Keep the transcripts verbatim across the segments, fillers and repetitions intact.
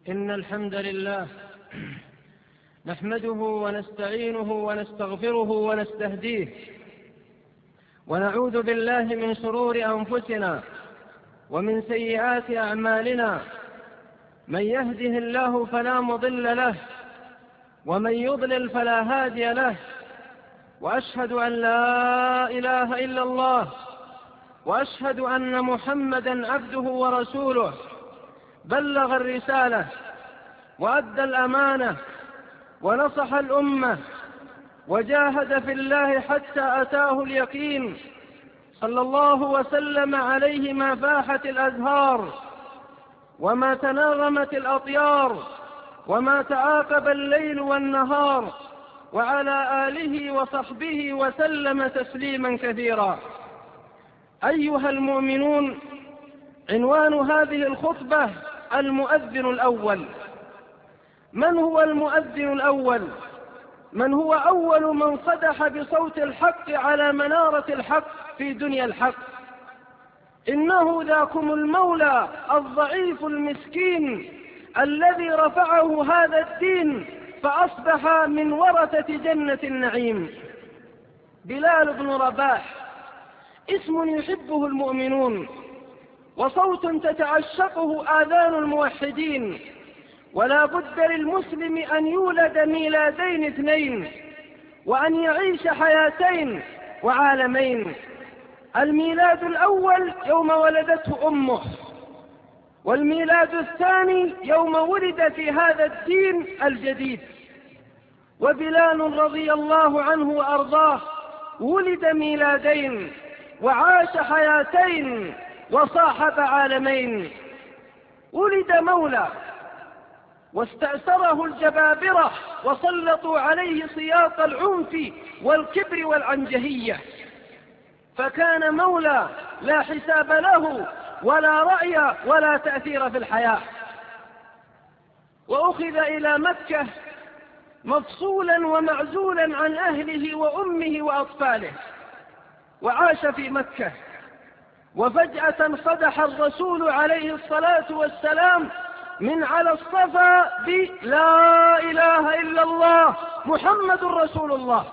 إن الحمد لله نحمده ونستعينه ونستغفره ونستهديه، ونعوذ بالله من شرور أنفسنا ومن سيئات أعمالنا. من يهده الله فلا مضل له، ومن يضلل فلا هادي له. وأشهد أن لا إله إلا الله، وأشهد أن محمدا عبده ورسوله. بلغ الرسالة وأدى الأمانة ونصح الأمة وجاهد في الله حتى أتاه اليقين، صلى الله وسلم عليه ما فاحت الأزهار وما تناغمت الأطيار وما تعاقب الليل والنهار، وعلى آله وصحبه وسلم تسليما كثيرا. أيها المؤمنون، عنوان هذه الخطبة المؤذن الأول. من هو المؤذن الأول؟ من هو أول من صدح بصوت الحق على منارة الحق في دنيا الحق. إنه ذاكم المولى الضعيف المسكين الذي رفعه هذا الدين فأصبح من ورثة جنة النعيم. بلال بن رباح اسم يحبه المؤمنون، وصوت تتعشقه آذان الموحدين. ولا بد للمسلم أن يولد ميلادين اثنين، وأن يعيش حياتين وعالمين. الميلاد الأول يوم ولدته أمه، والميلاد الثاني يوم ولد في هذا الدين الجديد. وبلال رضي الله عنه وأرضاه ولد ميلادين وعاش حياتين وصاحب عالمين. ولد مولى واستأثره الجبابرة وسلطوا عليه سياط العنف والكبر والعنجهية، فكان مولى لا حساب له ولا رأي ولا تأثير في الحياة. وأخذ إلى مكة مفصولا ومعزولا عن أهله وأمه وأطفاله، وعاش في مكة. وفجأة صدح الرسول عليه الصلاة والسلام من على الصفا بلا إله إلا الله محمد رسول الله،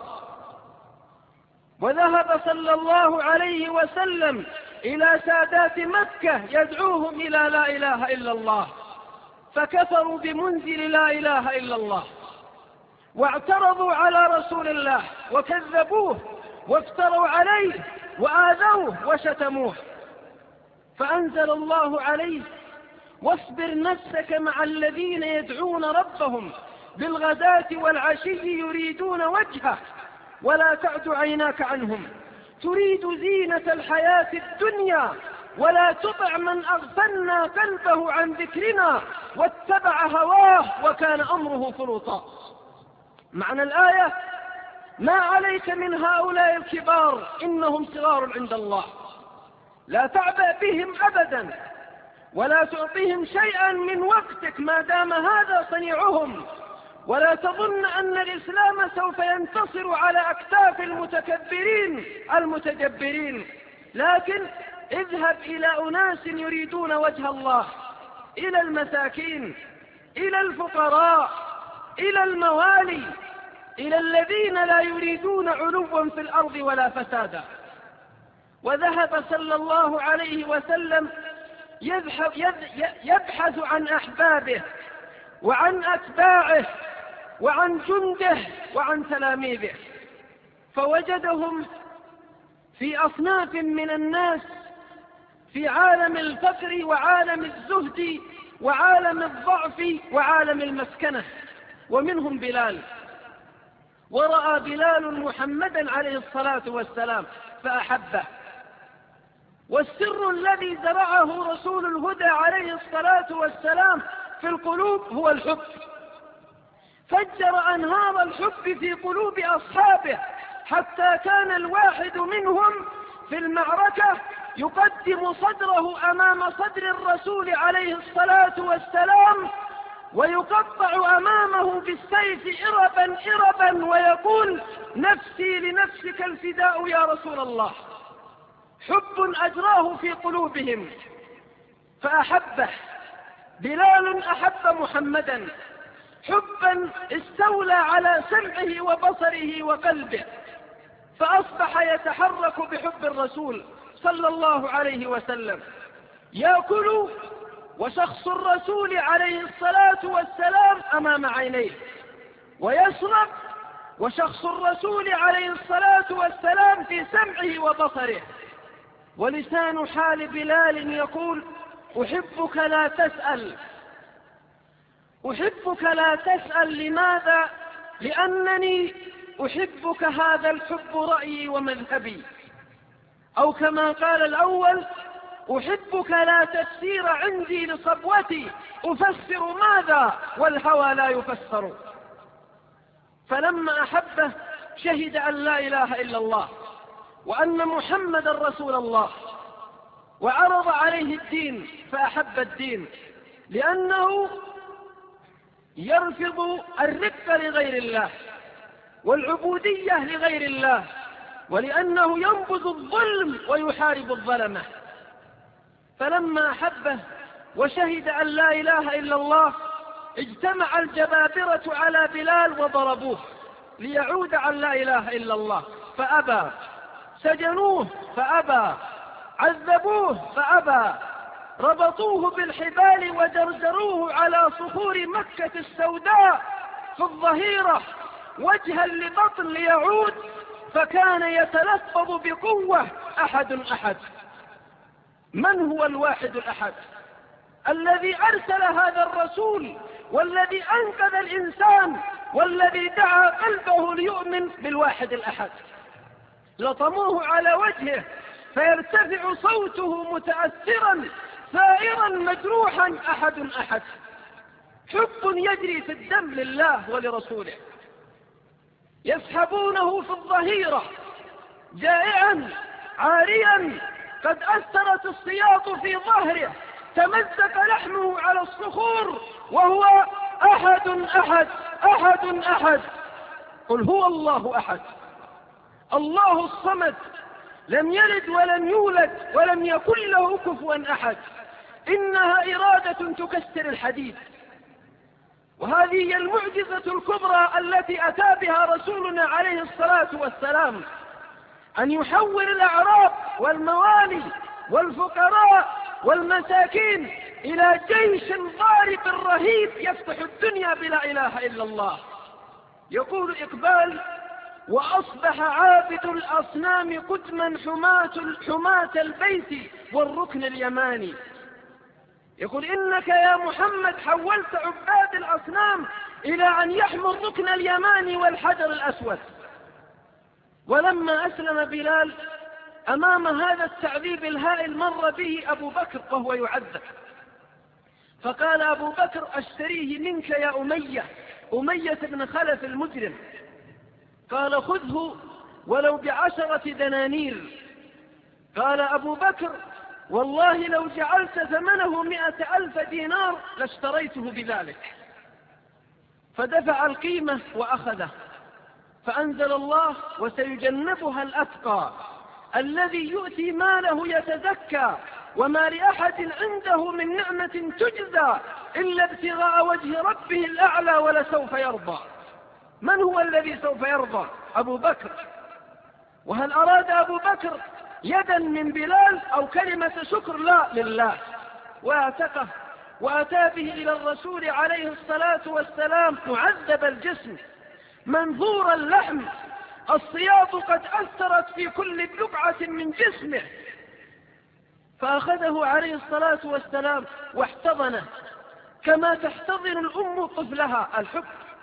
وذهب صلى الله عليه وسلم إلى سادات مكة يدعوهم إلى لا إله إلا الله، فكفروا بمنزل لا إله إلا الله، واعترضوا على رسول الله وكذبوه وافتروا عليه وآذوه وشتموه. فأنزل الله عليه: واصبر نفسك مع الذين يدعون ربهم بالغداة والعشي يريدون وجهه ولا تعد عيناك عنهم تريد زينة الحياة الدنيا ولا تطع من أغفلنا قلبه عن ذكرنا واتبع هواه وكان أمره فرطا. معنى الآية: ما عليك من هؤلاء الكبار، إنهم صغار عند الله، لا تعبأ بهم أبدا ولا تعطيهم شيئا من وقتك ما دام هذا صنيعهم، ولا تظن أن الإسلام سوف ينتصر على أكتاف المتكبرين المتجبرين، لكن اذهب إلى أناس يريدون وجه الله، إلى المساكين، إلى الفقراء، إلى الموالي، إلى الذين لا يريدون علوا في الأرض ولا فسادا. وذهب صلى الله عليه وسلم يبحث عن أحبابه وعن أتباعه وعن جنده وعن تلاميذه، فوجدهم في أصناف من الناس في عالم الفقر وعالم الزهد وعالم الضعف وعالم المسكنة، ومنهم بلال. ورأى بلال محمدا عليه الصلاة والسلام فأحبه. والسر الذي زرعه رسول الهدى عليه الصلاة والسلام في القلوب هو الحب، فجر أنهار الحب في قلوب أصحابه، حتى كان الواحد منهم في المعركة يقدم صدره أمام صدر الرسول عليه الصلاة والسلام ويقطع أمامه بالسيف إربا إربا ويقول: نفسي لنفسك الفداء يا رسول الله. حب أجراه في قلوبهم فأحبه بلال أحب محمدا حبا استولى على سمعه وبصره وقلبه، فأصبح يتحرك بحب الرسول صلى الله عليه وسلم، يأكل وشخص الرسول عليه الصلاة والسلام أمام عينيه، ويشرب وشخص الرسول عليه الصلاة والسلام في سمعه وبصره. ولسان حال بلال يقول: أحبك لا تسأل، أحبك لا تسأل. لماذا؟ لأنني أحبك، هذا الحب رأيي ومذهبي. أو كما قال الأول: أحبك لا تفسير عندي لصبوتي، أفسر ماذا والهوى لا يفسر. فلما أحبه شهد أن لا إله إلا الله وأن محمد رسول الله، وعرض عليه الدين فأحب الدين، لأنه يرفض الرق لغير الله والعبودية لغير الله، ولأنه ينبذ الظلم ويحارب الظلمة. فلما أحبه وشهد أن لا إله إلا الله اجتمع الجبابرة على بلال وضربوه ليعود عن لا إله إلا الله، فأبى. سجنوه فأبى، عذبوه فأبى، ربطوه بالحبال ودرجروه على صخور مكة السوداء في الظهيرة وجها لبطن ليعود، فكان يتلفظ بقوة: أحد أحد. من هو الواحد الأحد الذي أرسل هذا الرسول، والذي أنقذ الإنسان، والذي دعا قلبه ليؤمن بالواحد الأحد؟ لطموه على وجهه فيرتفع صوته متأثرا ثائرا مجروحا: أحد أحد. حب يجري في الدم لله ولرسوله. يسحبونه في الظهيرة جائعا عاريا، قد أثرت السياط في ظهره، تمزق لحمه على الصخور، وهو: أحد أحد أحد أحد. قل هو الله أحد، الله الصمد، لم يلد ولم يولد ولم يكن له كفوا أحد. إنها إرادة تكسر الحديد، وهذه هي المعجزة الكبرى التي أتى بها رسولنا عليه الصلاة والسلام، أن يحول الأعراب والموالي والفقراء والمساكين إلى جيش ضارب رهيب يفتح الدنيا بلا إله إلا الله. يقول إقبال: وأصبح عابد الأصنام قدما حماة, حماة البيت والركن اليماني. يقول: إنك يا محمد حولت عباد الأصنام إلى أن يحموا الركن اليماني والحجر الأسود. ولما أسلم بلال أمام هذا التعذيب الهائل مر به أبو بكر وهو يعذب، فقال أبو بكر: أشتريه منك يا أمية، أمية بن خلف المجرم. قال: خذه ولو بعشرة دنانير. قال أبو بكر: والله لو جعلت ثمنه مئة ألف دينار لاشتريته بذلك. فدفع القيمة وأخذه، فأنزل الله: وسيجنبها الأتقى الذي يؤتي ماله يتزكى وما لأحد عنده من نعمة تجزى إلا ابتغاء وجه ربه الأعلى ولسوف يرضى. من هو الذي سوف يرضى؟ أبو بكر. وهل أراد أبو بكر يدا من بلال أو كلمة شكر؟ لا، لله. وأعتقه وأتى به إلى الرسول عليه الصلاة والسلام معذب الجسم منظور اللحم، السياط قد أثرت في كل بقعة من جسمه، فأخذه عليه الصلاة والسلام واحتضنه كما تحتضن الأم طفلها الحب،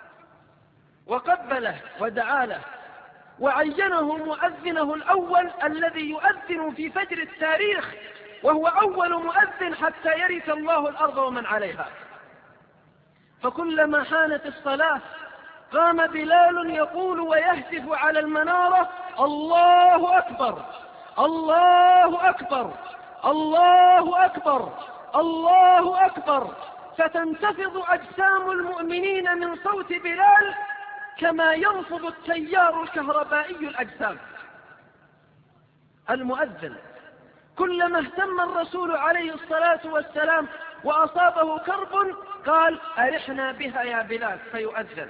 وقبله ودعا له، وعينه مؤذنه الأول الذي يؤذن في فجر التاريخ، وهو أول مؤذن حتى يرث الله الأرض ومن عليها. فكلما حانت الصلاة قام بلال يقول ويهتف على المنارة: الله أكبر الله أكبر الله أكبر الله أكبر، فتنتفض أجسام المؤمنين من صوت بلال كما ينفض التيار الكهربائي الأجسام. المؤذن كلما اهتم الرسول عليه الصلاة والسلام وأصابه كرب قال أرحنا بها يا بلال فيؤذن.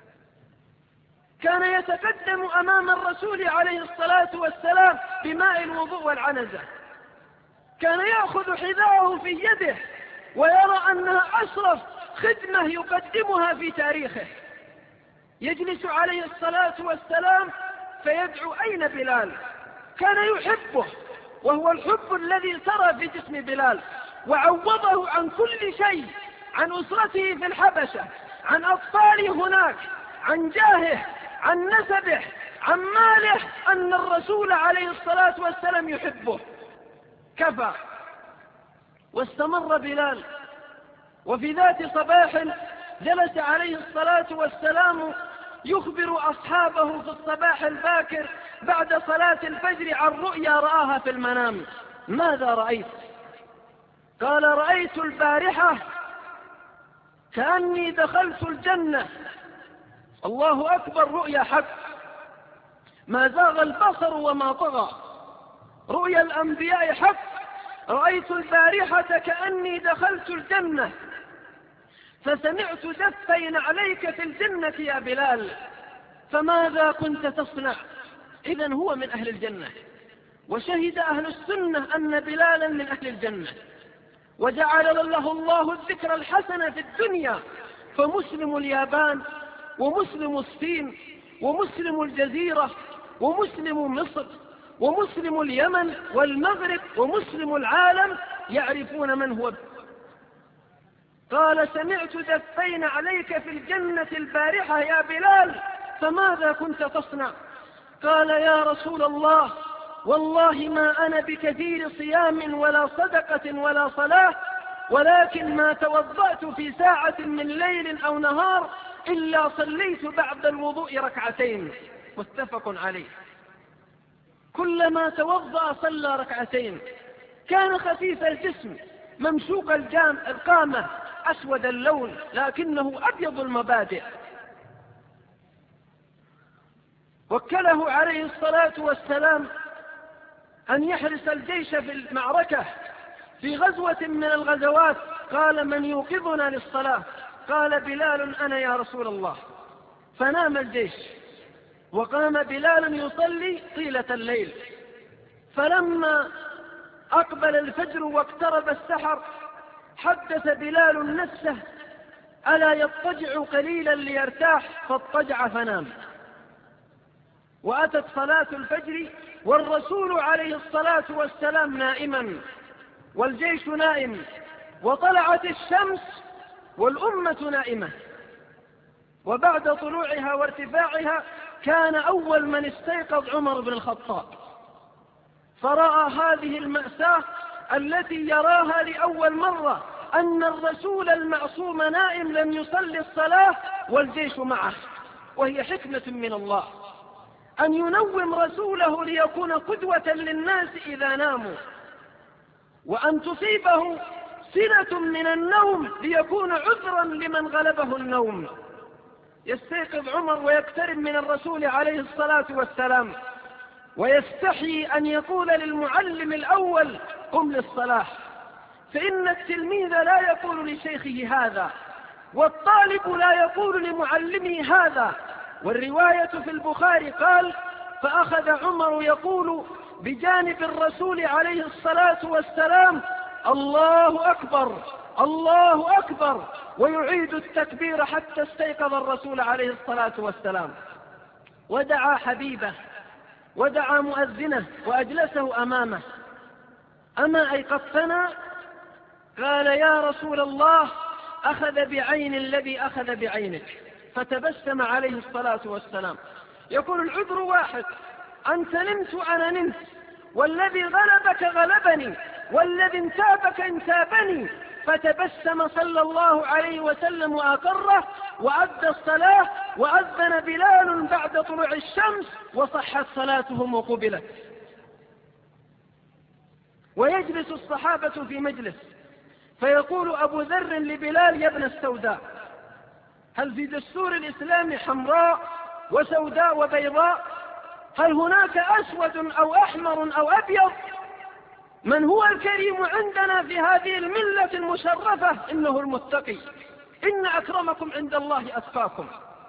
كان يتقدم أمام الرسول عليه الصلاة والسلام بماء الوضوء والعنزة، كان يأخذ حذاءه في يده ويرى أنها أشرف خدمة يقدمها في تاريخه. يجلس عليه الصلاة والسلام فيدعو أين بلال؟ كان يحبه، وهو الحب الذي سرى في جسم بلال، وعوضه عن كل شيء، عن أسرته في الحبشة، عن أطفاله هناك، عن جاهه، عن نسبه، عن ماله، أن الرسول عليه الصلاة والسلام يحبه. كفى. واستمر بلال، وفي ذات صباح جلس عليه الصلاة والسلام يخبر أصحابه في الصباح الباكر بعد صلاة الفجر عن رؤيا رآها في المنام. ماذا رأيت؟ قال رأيت البارحة كأني دخلت الجنة. الله أكبر، رؤيا حق، ما زاغ البصر وما طغى، رؤيا الأنبياء حق. رأيت البارحة كأني دخلت الجنة فسمعت دفين عليك في الجنة يا بلال، فماذا كنت تصنع؟ إذن هو من أهل الجنة، وشهد أهل السنة أن بلالا من أهل الجنة، وجعل له الله الذكر الحسن في الدنيا. فمسلم اليابان، ومسلم الصين، ومسلم الجزيرة، ومسلم مصر، ومسلم اليمن والمغرب، ومسلم العالم يعرفون من هو. قال سمعت دفين عليك في الجنة البارحة يا بلال، فماذا كنت تصنع؟ قال يا رسول الله والله ما أنا بكثير صيام ولا صدقة ولا صلاة، ولكن ما توضأت في ساعة من ليل أو نهار إلا صليت بعد الوضوء ركعتين. متفق عليه. كلما توضأ صلى ركعتين. كان خفيف الجسم ممشوق الجام القامة، أسود اللون لكنه أبيض المبادئ. وكله عليه الصلاة والسلام أن يحرس الجيش في المعركة في غزوة من الغزوات. قال من يوقظنا للصلاة؟ قال بلال أنا يا رسول الله. فنام الجيش وقام بلال يصلي طيلة الليل. فلما أقبل الفجر واقترب السحر حدث بلال نفسه ألا يضطجع قليلا ليرتاح، فاضطجع فنام. وأتت صلاة الفجر والرسول عليه الصلاة والسلام نائما والجيش نائم، وطلعت الشمس والأمة نائمة. وبعد طلوعها وارتفاعها كان أول من استيقظ عمر بن الخطاب، فرأى هذه المأساة التي يراها لأول مرة، أن الرسول المعصوم نائم لم يصلي الصلاة والجيش معه. وهي حكمة من الله أن ينوم رسوله ليكون قدوة للناس إذا ناموا، وأن تصيبه سنة من النوم ليكون عذرا لمن غلبه النوم. يستيقظ عمر ويقترب من الرسول عليه الصلاة والسلام، ويستحي أن يقول للمعلم الأول قم للصلاة، فإن التلميذ لا يقول لشيخه هذا، والطالب لا يقول لمعلمه هذا. والرواية في البخاري قال فأخذ عمر يقول بجانب الرسول عليه الصلاة والسلام الله أكبر الله أكبر، ويعيد التكبير حتى استيقظ الرسول عليه الصلاة والسلام. ودعا حبيبه ودعا مؤذنه وأجلسه أمامه. أما أيقظتنا؟ قال يا رسول الله أخذ بعين الذي أخذ بعينك. فتبسم عليه الصلاة والسلام. يقول العذر واحد، أنت نمت أنا نمت، والذي غلبك غلبني، والذي انتابك انتابني. فتبسم صلى الله عليه وسلم وأقره وأدى الصلاة، وأذن بلال بعد طلوع الشمس وصحت صلاتهم وقبلت. ويجلس الصحابة في مجلس فيقول أبو ذر لبلال يا ابن السوداء، هل في دستور الإسلام حمراء وسوداء وبيضاء؟ هل هناك أسود أو أحمر أو أبيض؟ من هو الكريم عندنا في هذه الملة المشرفة؟ إنه المتقي. إن أكرمكم عند الله أتقاكم.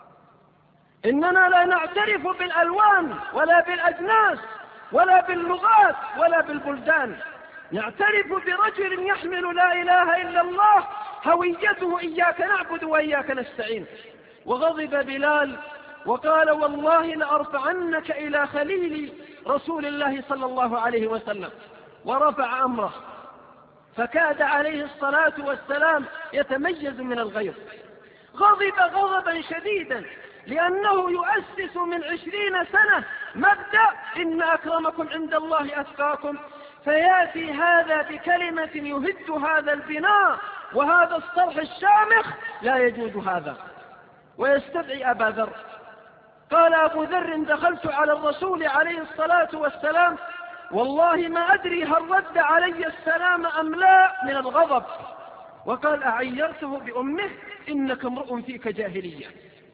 إننا لا نعترف بالألوان ولا بالأجناس ولا باللغات ولا بالبلدان، نعترف برجل يحمل لا إله إلا الله هويته إياك نعبد وإياك نستعين. وغضب بلال وقال والله لأرفعنك إلى خليل رسول الله صلى الله عليه وسلم، ورفع أمره، فكاد عليه الصلاة والسلام يتميز من الغيظ. غضب غضبا شديدا لأنه يؤسس من عشرين سنة مبدأ إن أكرمكم عند الله أتقاكم، فيأتي هذا بكلمة يهد هذا البناء وهذا الصرح الشامخ، لا يجوز هذا. ويستدعي أبا ذر. قال أبو ذر دخلت على الرسول عليه الصلاة والسلام والله ما أدري هل رد علي السلام أم لا من الغضب، وقال أعيرته بأمه إنك امرؤ فيك جاهلية.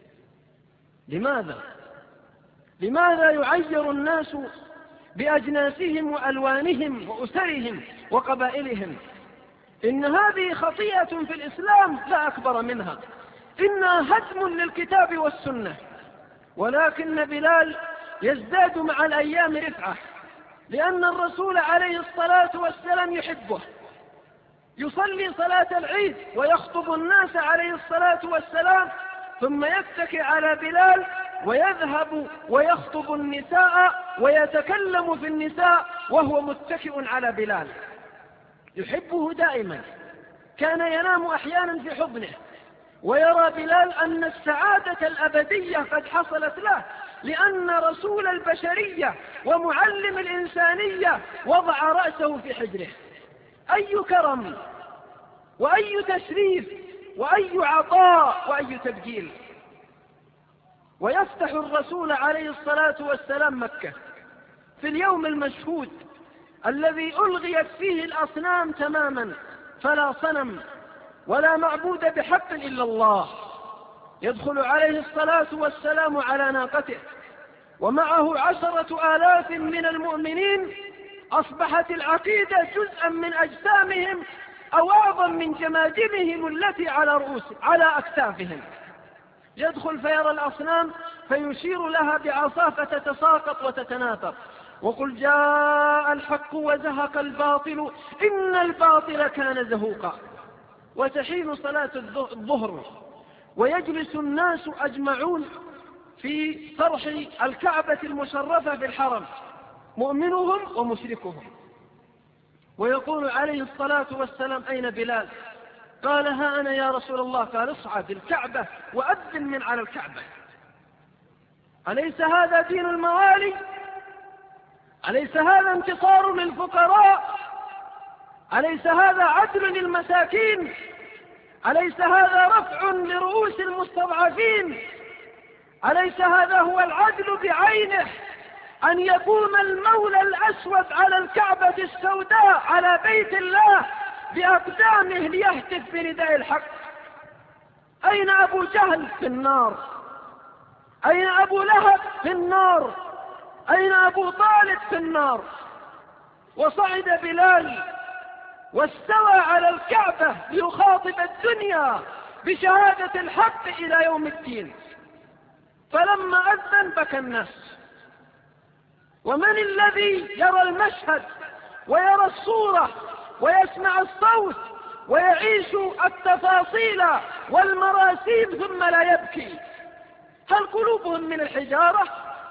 لماذا؟ لماذا يعير الناس بأجناسهم وألوانهم وأسرهم وقبائلهم؟ إن هذه خطيئة في الإسلام لا أكبر منها، إنها هدم للكتاب والسنة. ولكن بلال يزداد مع الأيام رفعة، لأن الرسول عليه الصلاة والسلام يحبه، يصلي صلاة العيد ويخطب الناس عليه الصلاة والسلام، ثم يتكئ على بلال ويذهب ويخطب النساء ويتكلم في النساء وهو متكئ على بلال. يحبه دائما، كان ينام أحيانا في حضنه، ويرى بلال أن السعادة الأبدية قد حصلت له، لأن رسول البشرية ومعلم الإنسانية وضع رأسه في حجره. أي كرم وأي تشريف وأي عطاء وأي تبجيل. ويفتح الرسول عليه الصلاة والسلام مكة في اليوم المشهود الذي ألغيت فيه الأصنام تماما، فلا صنم ولا معبود بحق إلا الله. يدخل عليه الصلاة والسلام على ناقته ومعه عشرة آلاف من المؤمنين، أصبحت العقيدة جزءا من أجسامهم أو أعظم من جماجمهم التي على رؤوس على أكتافهم. يدخل فيرى الأصنام فيشير لها بعصاه فتتساقط وتتناثر، وقل جاء الحق وزهق الباطل إن الباطل كان زهوقا. وتحين صلاة الظهر ويجلس الناس أجمعون في طرح الكعبة المشرفة في الحرم، مؤمنهم ومشركهم، ويقول عليه الصلاة والسلام أين بلال؟ قال ها أنا يا رسول الله. قال اصعد الكعبة وأذن من على الكعبة. أليس هذا دين الموالي؟ أليس هذا انتصار للفقراء؟ أليس هذا عدل للمساكين؟ أليس هذا رفع لرؤوس المستضعفين؟ أليس هذا هو العدل بعينه، أن يقوم المولى الأسود على الكعبة السوداء على بيت الله بأقدامه ليهتف بنداء الحق؟ أين أبو جهل؟ في النار. أين أبو لهب؟ في النار. أين أبو طالب؟ في النار. وصعد بلال واستوى على الكعبة ليخاطب الدنيا بشهادة الحق إلى يوم الدين. فلما أذن بكى الناس. ومن الذي يرى المشهد ويرى الصورة ويسمع الصوت ويعيش التفاصيل والمراسيم ثم لا يبكي؟ هل قلوبهم من الحجارة؟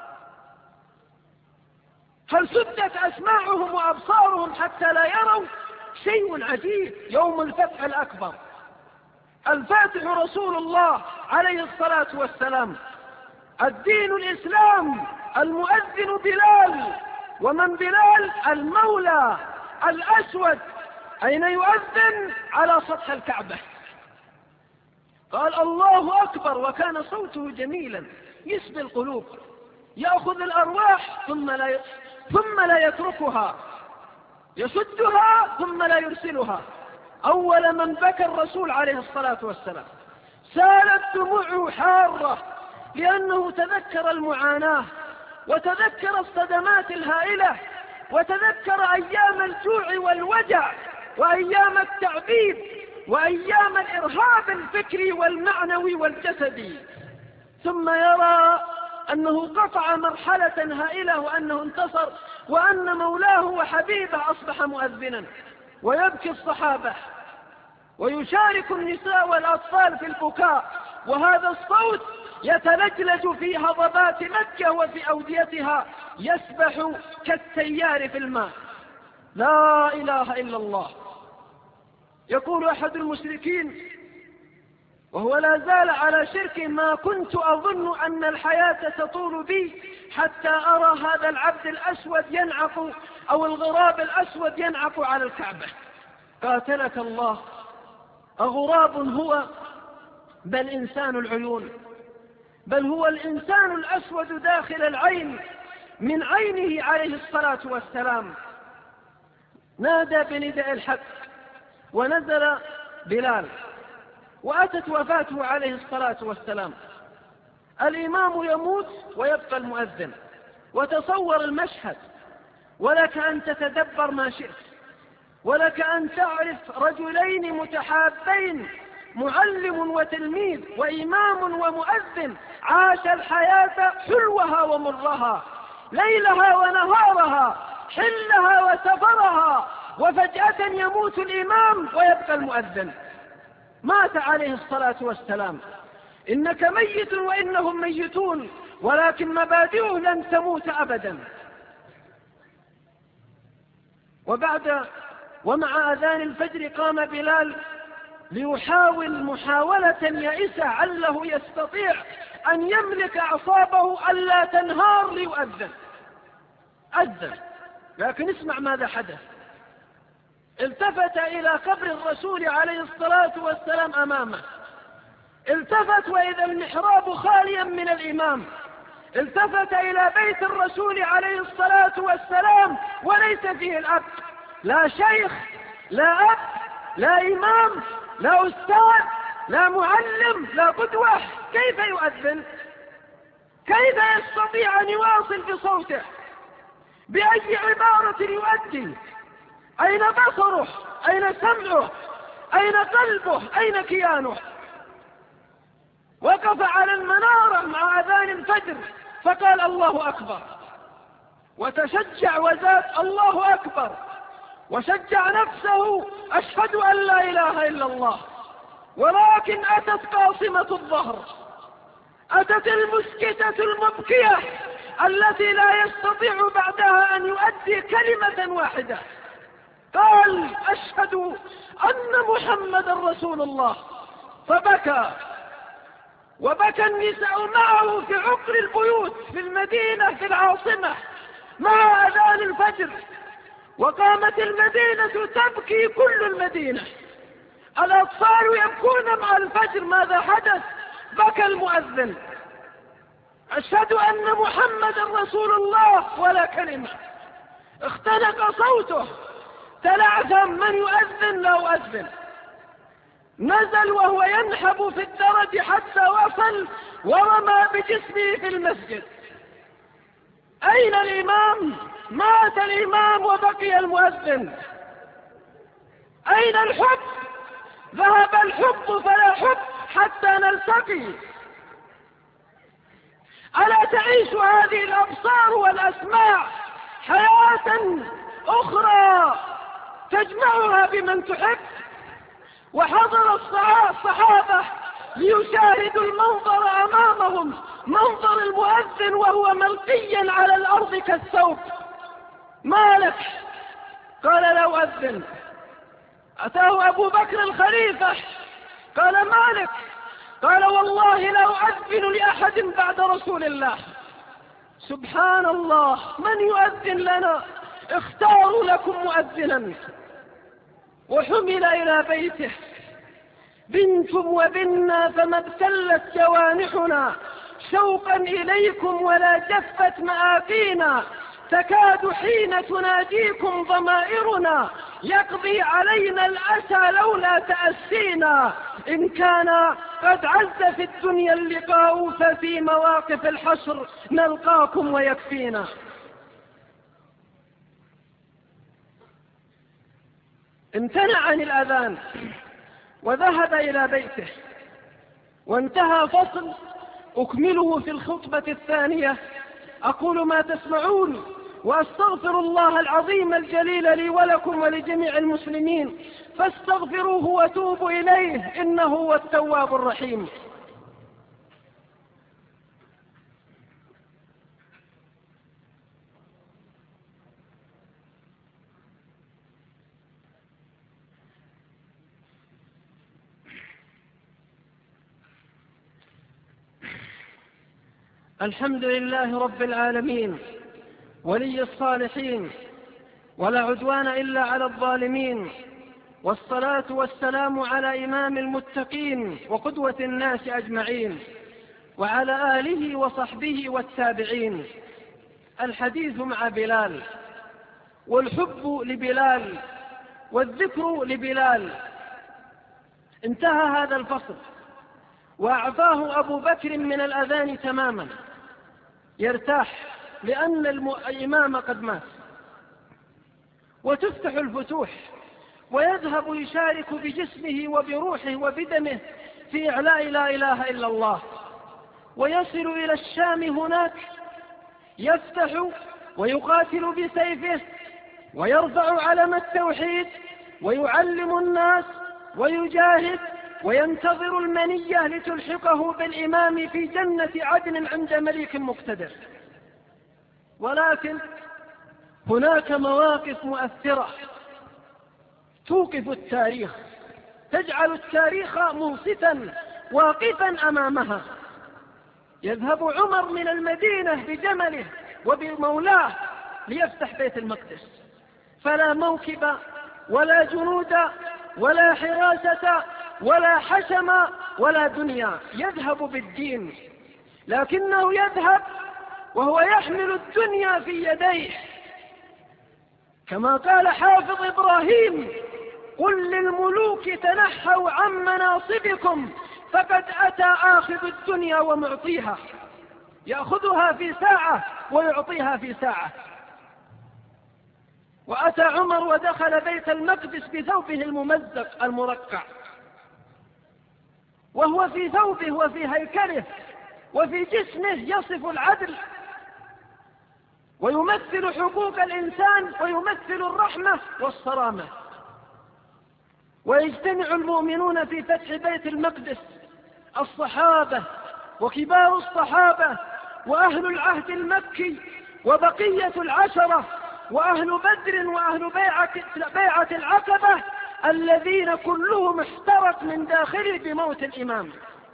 هل سدت أسماعهم وأبصارهم حتى لا يروا؟ شيء عجيب. يوم الفتح الأكبر، الفاتح رسول الله عليه الصلاة والسلام، الدين الإسلام، المؤذن بلال. ومن بلال؟ المولى الأسود. أين يؤذن؟ على سطح الكعبة. قال الله أكبر، وكان صوته جميلا يسبي القلوب، يأخذ الأرواح ثم لا ثم لا يتركها، يسدها ثم لا يرسلها. أول من بكى الرسول عليه الصلاة والسلام، سالت دموعه حارة، لأنه تذكر المعاناة وتذكر الصدمات الهائلة وتذكر أيام الجوع والوجع وأيام التعذيب وأيام الإرهاب الفكري والمعنوي والجسدي، ثم يرى أنه قطع مرحلة هائلة وأنه انتصر وأن مولاه وحبيبه أصبح مؤذنا، ويبكي الصحابة ويشارك النساء والأطفال في البكاء، وهذا الصوت يتلجلج في هضبات مكة وفي أوديتها، يسبح كالتيار في الماء. لا إله إلا الله. يقول أحد المشركين وهو لا زال على شرك: ما كنت أظن أن الحياة تطول بي حتى أرى هذا العبد الأسود ينعق أو الغراب الأسود ينعق على الكعبة. قاتلك الله، أغراب هو؟ بل إنسان العيون، بل هو الإنسان الأسود داخل العين من عينه عليه الصلاة والسلام. نادى بنداء الحق ونزل بلال وأتت وفاته عليه الصلاة والسلام. الإمام يموت ويبقى المؤذن، وتصور المشهد، ولك أن تتدبر ما شئت، ولك أن تعرف رجلين متحابين، معلم وتلميذ وإمام ومؤذن، عاش الحياة حلوها ومرها، ليلها ونهارها، حلها وسفرها، وفجأة يموت الإمام ويبقى المؤذن. مات عليه الصلاة والسلام. إنك ميت وإنهم ميتون، ولكن مبادئه لن تموت أبدا. وبعد ومع أذان الفجر قام بلال ليحاول محاولة يائسة عله يستطيع أن يملك أعصابه ألا تنهار ليؤذن. أذن، لكن اسمع ماذا حدث. التفت إلى قبر الرسول عليه الصلاة والسلام أمامه، التفت وإذا المحراب خاليا من الإمام، التفت إلى بيت الرسول عليه الصلاة والسلام وليس فيه الأب، لا شيخ، لا أب، لا إمام، لا أستاذ، لا معلم، لا قدوة. كيف يؤذن؟ كيف يستطيع أن يواصل بصوته؟ بأي عبارة يؤدي؟ أين بصره؟ أين سمعه؟ أين قلبه؟ أين كيانه؟ وقف على المنارة مع أذان الفجر فقال الله أكبر، وتشجع وزاد الله أكبر، وشجع نفسه أشهد أن لا إله إلا الله. ولكن أتت قاصمة الظهر، أتت المسكتة المبكية التي لا يستطيع بعدها أن يؤدي كلمة واحدة. قال أشهد أن محمد رسول الله، فبكى، وبكى النساء معه في عقر البيوت في المدينة في العاصمة مع أذان الفجر، وقامت المدينة تبكي، كل المدينة، الأطفال يبكون مع الفجر. ماذا حدث؟ بكى المؤذن، أشهد أن محمد رسول الله، ولا كلمة. اختنق صوته، تلعثم، من يؤذن؟ لا أؤذن. نزل وهو ينحب في الدرج حتى وصل ورمى بجسمه في المسجد. أين الإمام؟ مات الإمام وبقي المؤذن. أين الحب؟ ذهب الحب فلا حب حتى نلتقي. ألا تعيش هذه الأبصار والأسماع حياة أخرى تجمعها بمن تحب؟ وحضر الصحابة ليشاهدوا المنظر أمامهم، منظر المؤذن وهو ملقيا على الأرض كالثوب. ما لك؟ قال لا أؤذن. أتاه أبو بكر الخليفة قال ما لك؟ قال والله لا أؤذن لأحد بعد رسول الله. سبحان الله، من يؤذن لنا؟ اختاروا لكم مؤذنا. وحمل إلى بيته، بنتم وبنا فما ابتلت جوانحنا شوقا إليكم ولا جفت مآقينا، تكاد حين تناجيكم ضمائرنا يقضي علينا الأسى لولا تأسينا، إن كان قد عز في الدنيا اللقاء ففي مواقف الحشر نلقاكم ويكفينا. امتنع عن الأذان وذهب إلى بيته، وانتهى فصل أكمله في الخطبة الثانية. أقول ما تسمعون وأستغفر الله العظيم الجليل لي ولكم ولجميع المسلمين، فاستغفروه وتوبوا إليه إنه هو التواب الرحيم. الحمد لله رب العالمين ولي الصالحين، ولا عدوان إلا على الظالمين، والصلاة والسلام على إمام المتقين وقدوة الناس أجمعين، وعلى آله وصحبه والتابعين. الحديث مع بلال، والحب لبلال، والذكر لبلال. انتهى هذا الفصل، وأعفاه أبو بكر من الأذان تماما يرتاح، لأن الإمام قد مات، وتفتح الفتوح، ويذهب يشارك بجسمه وبروحه وبدمه في إعلاء لا إله إلا الله، ويصل إلى الشام. هناك يفتح ويقاتل بسيفه، ويرفع علم التوحيد، ويعلم الناس، ويجاهد، وينتظر المنية لتلحقه بالإمام في جنة عدن عند مليك مقتدر. ولكن هناك مواقف مؤثرة توقف التاريخ، تجعل التاريخ منصتا واقفا أمامها. يذهب عمر من المدينة بجمله وبمولاه ليفتح بيت المقدس، فلا موكب ولا جنود ولا حراسة ولا حشم ولا دنيا، يذهب بالدين. لكنه يذهب وهو يحمل الدنيا في يديه، كما قال حافظ إبراهيم: قل للملوك تنحوا عن مناصبكم فقد أتى آخذ الدنيا ومعطيها، يأخذها في ساعة ويعطيها في ساعة. وأتى عمر ودخل بيت المقدس بثوبه الممزق المرقع، وهو في ثوبه وفي هيكله وفي جسمه يصف العدل، ويمثل حقوق الإنسان، ويمثل الرحمة والصرامة. ويجتمع المؤمنون في فتح بيت المقدس، الصحابة وكبار الصحابة وأهل العهد المكي وبقية العشرة وأهل بدر وأهل بيعة, بيعة العقبة، الذين كلهم احترق من داخله بموت الإمام.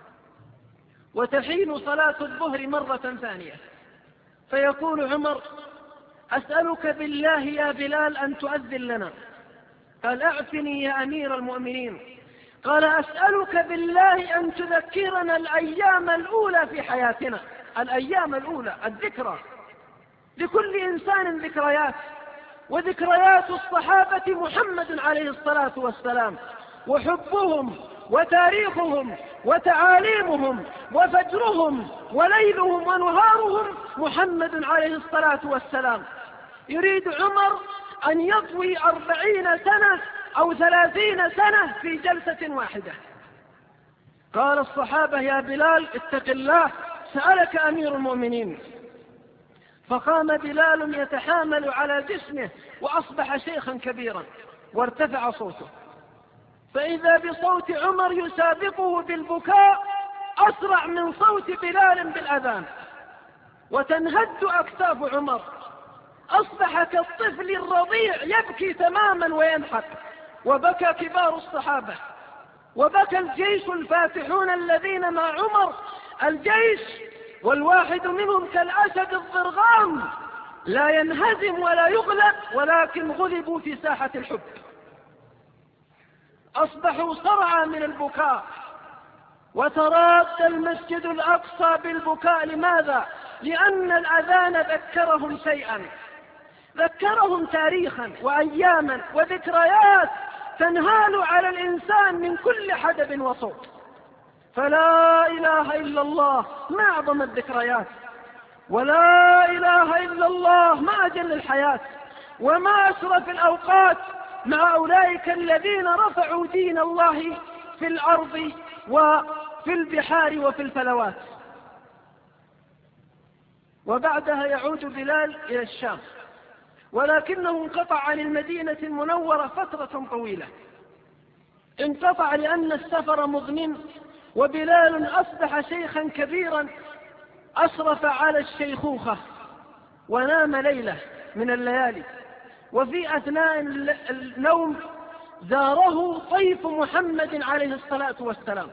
وتحين صلاة الظهر مرة ثانية، فيقول عمر: أسألك بالله يا بلال أن تؤذن لنا. قال: أعفني يا أمير المؤمنين. قال: أسألك بالله أن تذكرنا الأيام الأولى في حياتنا. الأيام الأولى، الذكرى، لكل إنسان ذكريات، وذكريات الصحابة محمد عليه الصلاة والسلام، وحبهم وتاريخهم وتعاليمهم وفجرهم وليلهم ونهارهم محمد عليه الصلاة والسلام. يريد عمر أن يطوي أربعين سنة أو ثلاثين سنة في جلسة واحدة. قال الصحابة: يا بلال اتق الله، سألك أمير المؤمنين. فقام بلال يتحامل على جسمه، وأصبح شيخا كبيرا، وارتفع صوته، فإذا بصوت عمر يسابقه بالبكاء أسرع من صوت بلال بالأذان، وتنهد أكتاف عمر، أصبح كالطفل الرضيع يبكي تماما وينحت. وبكى كبار الصحابة، وبكى الجيش الفاتحون الذين مع عمر، الجيش والواحد منهم كالأسد الضرغام، لا ينهزم ولا يغلب، ولكن غلبوا في ساحة الحب. أصبحوا صرعى من البكاء، وتراد المسجد الأقصى بالبكاء. لماذا؟ لأن الأذان ذكرهم شيئا، ذكرهم تاريخا وأياما وذكريات تنهال على الإنسان من كل حدب وصوت. فلا إله إلا الله ما أعظم الذكريات، ولا إله إلا الله ما أجل الحياة، وما أشرف الأوقات، مع أولئك الذين رفعوا دين الله في الأرض وفي البحار وفي الفلوات. وبعدها يعود بلال إلى الشام، ولكنه انقطع عن المدينة المنورة فترة طويلة. انقطع لأن السفر مضنٍ، وبلال أصبح شيخا كبيرا أشرف على الشيخوخة، ونام ليلة من الليالي، وفي أثناء النوم زاره طيف محمد عليه الصلاة والسلام،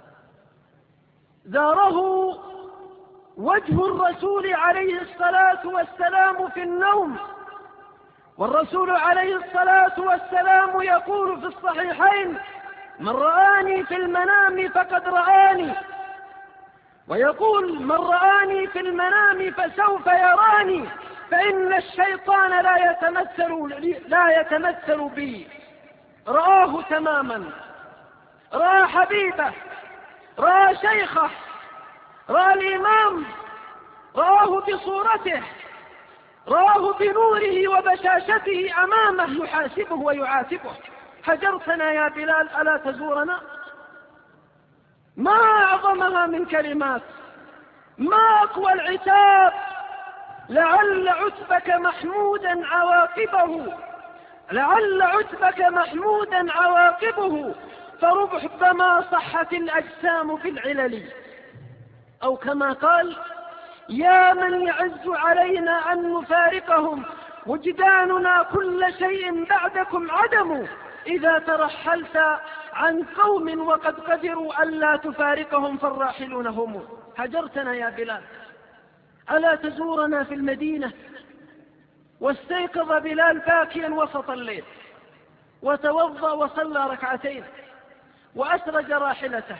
زاره وجه الرسول عليه الصلاة والسلام في النوم، والرسول عليه الصلاة والسلام يقول في الصحيحين: من رآني في المنام فقد رآني، ويقول: من رآني في المنام فسوف يراني، فإن الشيطان لا يتمثل, لا يتمثل بي. رآه تماما، رأى حبيبه، رأى شيخه، رأى الإمام، رآه بصورته، رآه بنوره وبشاشته أمامه يحاسبه ويعاتبه. هجرتنا يا بلال ألا تزورنا؟ ما أعظمها من كلمات، ما أقوى العتاب. لعل عتبك محمودا عواقبه، لعل عتبك محمودا عواقبه، فربما صحت الأجسام في العلل. أو كما قال: يا من يعز علينا أن نفارقهم، وجداننا كل شيء بعدكم عدم. إذا ترحلت عن قوم وقد قدروا ألا تفارقهم فالراحلون هم. هجرتنا يا بلال ألا تزورنا في المدينة؟ واستيقظ بلال باكيا وسط الليل، وتوضأ وصلى ركعتين، وأسرج راحلته.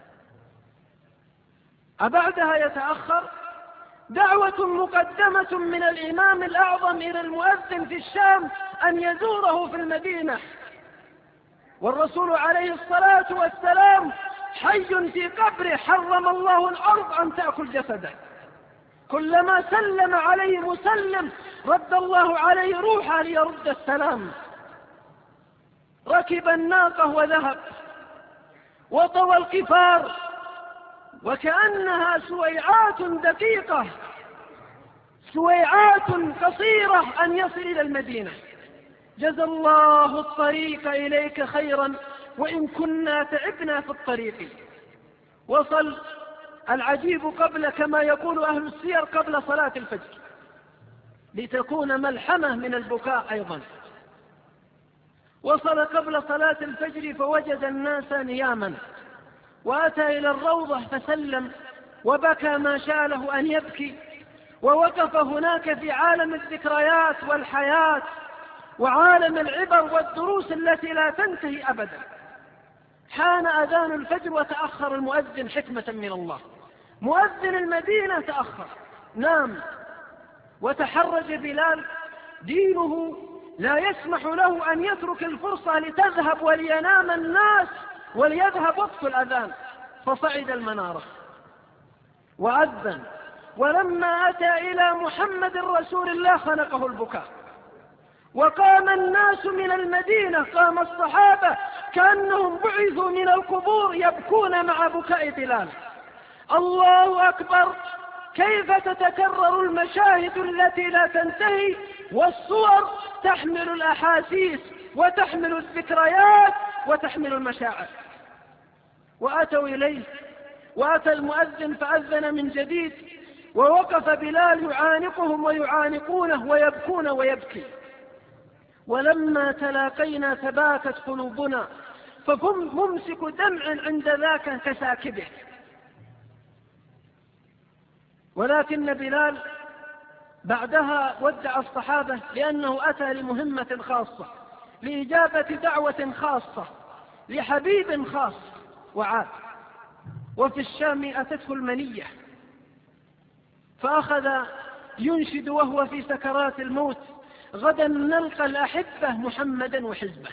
أبعدها يتأخر؟ دعوة مقدمة من الإمام الأعظم إلى المؤذن في الشام أن يزوره في المدينة، والرسول عليه الصلاة والسلام حي في قبره، حرم الله الأرض أن تأكل جسده. كلما سلم عليه مسلم رد الله عليه روحه ليرد السلام. ركب الناقة وذهب، وطوى القفار، وكأنها سويعات دقيقة، سويعات قصيرة أن يصل إلى المدينة. جزى الله الطريق إليك خيرا، وإن كنا تعبنا في الطريق. وصل العجيب قبل، كما يقول أهل السير، قبل صلاة الفجر، لتكون ملحمة من البكاء أيضا. وصل قبل صلاة الفجر فوجد الناس نياما، وأتى إلى الروضة فسلم وبكى ما شاء له أن يبكي، ووقف هناك في عالم الذكريات والحياة وعالم العبر والدروس التي لا تنتهي أبدا. حان أذان الفجر وتأخر المؤذن حكمة من الله. مؤذن المدينة تأخر، نام، وتحرج بلال. دينه لا يسمح له أن يترك الفرصة لتذهب ولينام الناس وليذهب وقت الأذان، فصعد المنارة وأذن. ولما أتى إلى محمد رسول الله خنقه البكاء، وقام الناس من المدينة، قام الصحابة كأنهم بعثوا من القبور يبكون مع بكاء بلال. الله أكبر! كيف تتكرر المشاهد التي لا تنتهي، والصور تحمل الأحاسيس وتحمل الذكريات وتحمل المشاعر. وأتوا إليه، وأتى المؤذن فأذن من جديد، ووقف بلال يعانقهم ويعانقونه ويبكون ويبكي. ولما تلاقينا تباكت قلوبنا، فكن ممسك دمع عند ذاك كساكبه. ولكن بلال بعدها ودع الصحابة، لأنه أتى لمهمة خاصة، لإجابة دعوة خاصة، لحبيب خاص، وعاد. وفي الشام أتته المنية، فأخذ ينشد وهو في سكرات الموت: غدا نلقى الأحبة محمدا وحزبه،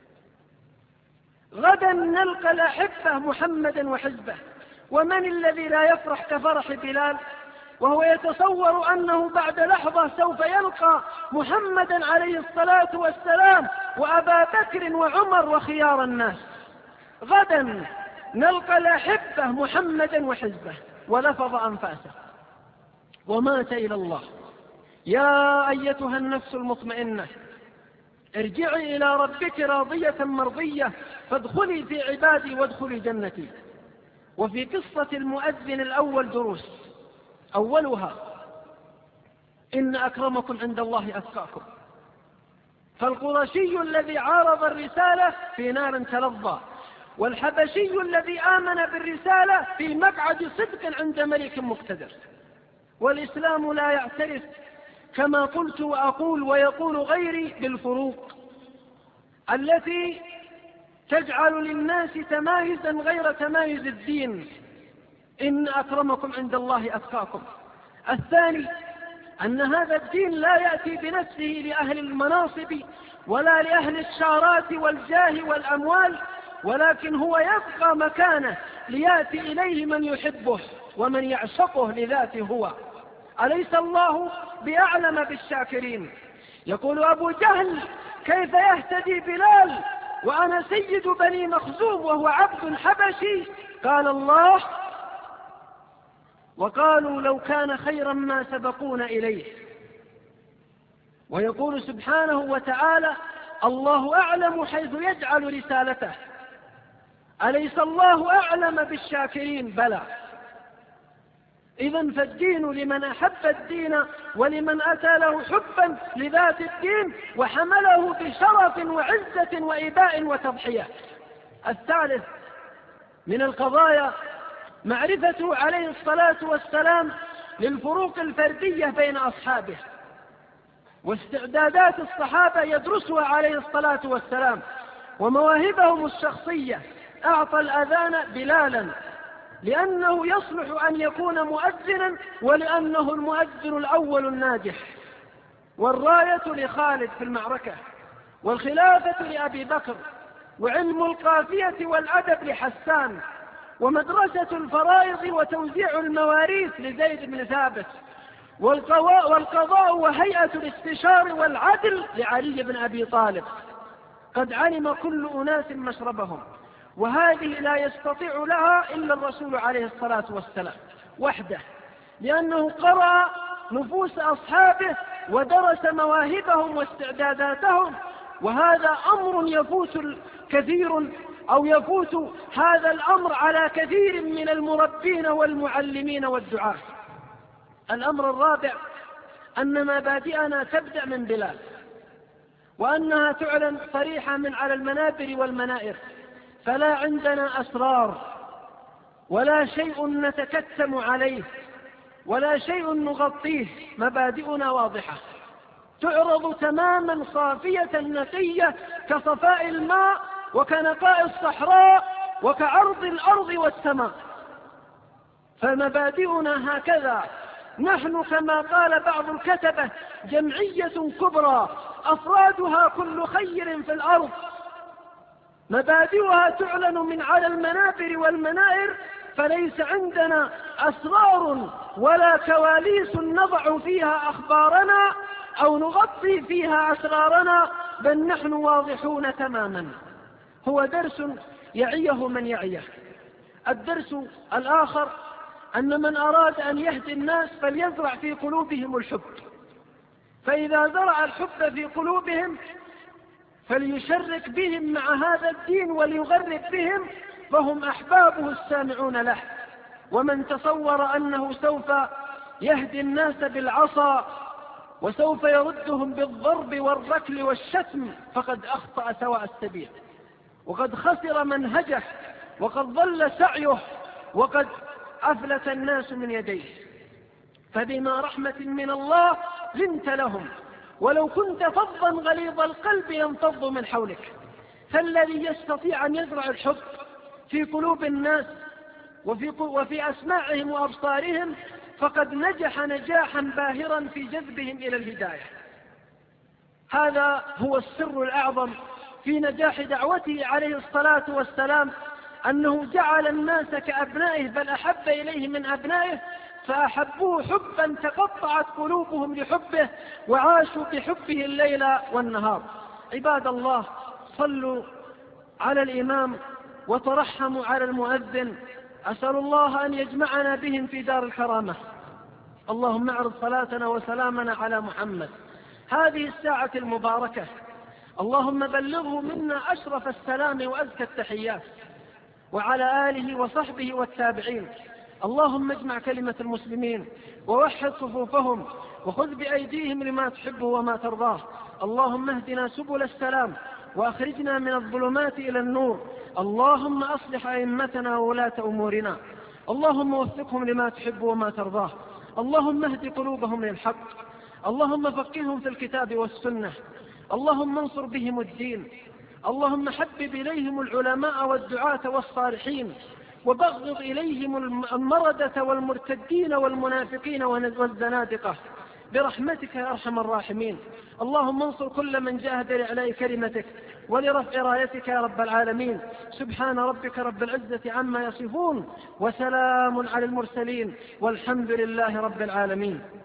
غدا نلقى الأحبة محمدا وحزبه. ومن الذي لا يفرح كفرح بلال؟ وهو يتصور أنه بعد لحظة سوف يلقى محمدا عليه الصلاة والسلام وأبا بكر وعمر وخيار الناس. غدا نلقى الأحبة محمدا وحزبه، ولفظ أنفاسه ومات إلى الله. يا أيتها النفس المطمئنة ارجعي إلى ربك راضية مرضية فادخلي في عبادي وادخلي جنتي. وفي قصة المؤذن الأول دروس، أولها إن أكرمكم عند الله أتقاكم. فالقرشي الذي عارض الرسالة في نار تلظى، والحبشي الذي آمن بالرسالة في مقعد صدق عند ملك مقتدر. والإسلام لا يعترف كما قلت وأقول ويقول غيري بالفروق التي تجعل للناس تمايزا غير تمايز الدين. إن أكرمكم عند الله أتقاكم. الثاني أن هذا الدين لا يأتي بنفسه لأهل المناصب ولا لأهل الشارات والجاه والأموال، ولكن هو يبقى مكانه ليأتي إليه من يحبه ومن يعشقه لذاته هو. أليس الله بأعلم بالشاكرين؟ يقول أبو جهل كيف يهتدي بلال وأنا سيد بني مخزوم وهو عبد حبشي؟ قال الله وقالوا لو كان خيرا ما سبقونا إليه. ويقول سبحانه وتعالى الله أعلم حيث يجعل رسالته. أليس الله أعلم بالشاكرين؟ بلى. إذن فالدين لمن أحب الدين ولمن أتى له حبا لذات الدين وحمله بشرف وعزة وإباء وتضحية. الثالث من القضايا معرفته عليه الصلاة والسلام للفروق الفردية بين أصحابه، واستعدادات الصحابة يدرسها عليه الصلاة والسلام، ومواهبهم الشخصية. أعطى الأذان بلالا لأنه يصلح أن يكون مؤذنا ولأنه المؤذن الأول الناجح، والراية لخالد في المعركة، والخلافة لأبي بكر، وعلم القافية والأدب لحسان، ومدرسة الفرائض وتوزيع المواريث لزيد بن ثابت، والقضاء وهيئة الاستشار والعدل لعلي بن أبي طالب. قد علم كل أناس مشربهم، وهذه لا يستطيع لها إلا الرسول عليه الصلاة والسلام وحده، لأنه قرأ نفوس أصحابه ودرس مواهبهم واستعداداتهم. وهذا أمر يفوت كثير أو يفوت هذا الأمر على كثير من المربين والمعلمين والدعاة. الأمر الرابع أن مبادئنا تبدأ من بلال، وأنها تعلن صريحة من على المنابر والمنائر، فلا عندنا أسرار ولا شيء نتكتم عليه ولا شيء نغطيه. مبادئنا واضحة تعرض تماما صافية نقية كصفاء الماء وكنقاء الصحراء وكعرض الأرض والسماء. فمبادئنا هكذا. نحن كما قال بعض الكتبة جمعية كبرى أفرادها كل خير في الأرض، مبادئها تعلن من على المنابر والمنائر، فليس عندنا أسرار ولا كواليس نضع فيها أخبارنا أو نغطي فيها أسرارنا، بل نحن واضحون تماما. هو درس يعيه من يعيه. الدرس الآخر أن من أراد أن يهدي الناس فليزرع في قلوبهم الحب، فإذا زرع الحب في قلوبهم فليشرك بهم مع هذا الدين وليغرب بهم، فهم أحبابه السامعون له. ومن تصور أنه سوف يهدي الناس بالعصا وسوف يردهم بالضرب والركل والشتم فقد أخطأ سواء السبيل، وقد خسر منهجه، وقد ضل سعيه، وقد أفلت الناس من يديه. فبما رحمة من الله لنت لهم، ولو كنت فظا غليظ القلب ينفض من حولك. فالذي يستطيع أن يزرع الحب في قلوب الناس وفي, وفي أسماعهم وأبصارهم فقد نجح نجاحا باهرا في جذبهم إلى الهداية. هذا هو السر الأعظم في نجاح دعوته عليه الصلاة والسلام، أنه جعل الناس كأبنائه بل أحب إليه من أبنائه، فأحبوه حبا تقطعت قلوبهم لحبه وعاشوا بحبه الليل والنهار. عباد الله، صلوا على الإمام وترحموا على المؤذن. أسأل الله أن يجمعنا بهم في دار الكرامة. اللهم اعرض صلاتنا وسلامنا على محمد هذه الساعة المباركة. اللهم بلغه منا أشرف السلام وأزكى التحيات، وعلى آله وصحبه والتابعين. اللهم اجمع كلمة المسلمين ووحد صفوفهم وخذ بأيديهم لما تحبه وما ترضاه. اللهم اهدنا سبل السلام وأخرجنا من الظلمات إلى النور. اللهم أصلح أئمتنا وولاة أمورنا. اللهم وفقهم لما تحب وما ترضاه. اللهم اهد قلوبهم للحق. اللهم فقههم في الكتاب والسنة. اللهم انصر بهم الدين. اللهم حبب إليهم العلماء والدعاة والصالحين، وبغض إليهم المردة والمرتدين والمنافقين والزنادقة برحمتك يا أرحم الراحمين. اللهم انصر كل من جاهد لإعلاء كلمتك ولرفع رايتك يا رب العالمين. سبحان ربك رب العزة عما يصفون، وسلام على المرسلين، والحمد لله رب العالمين.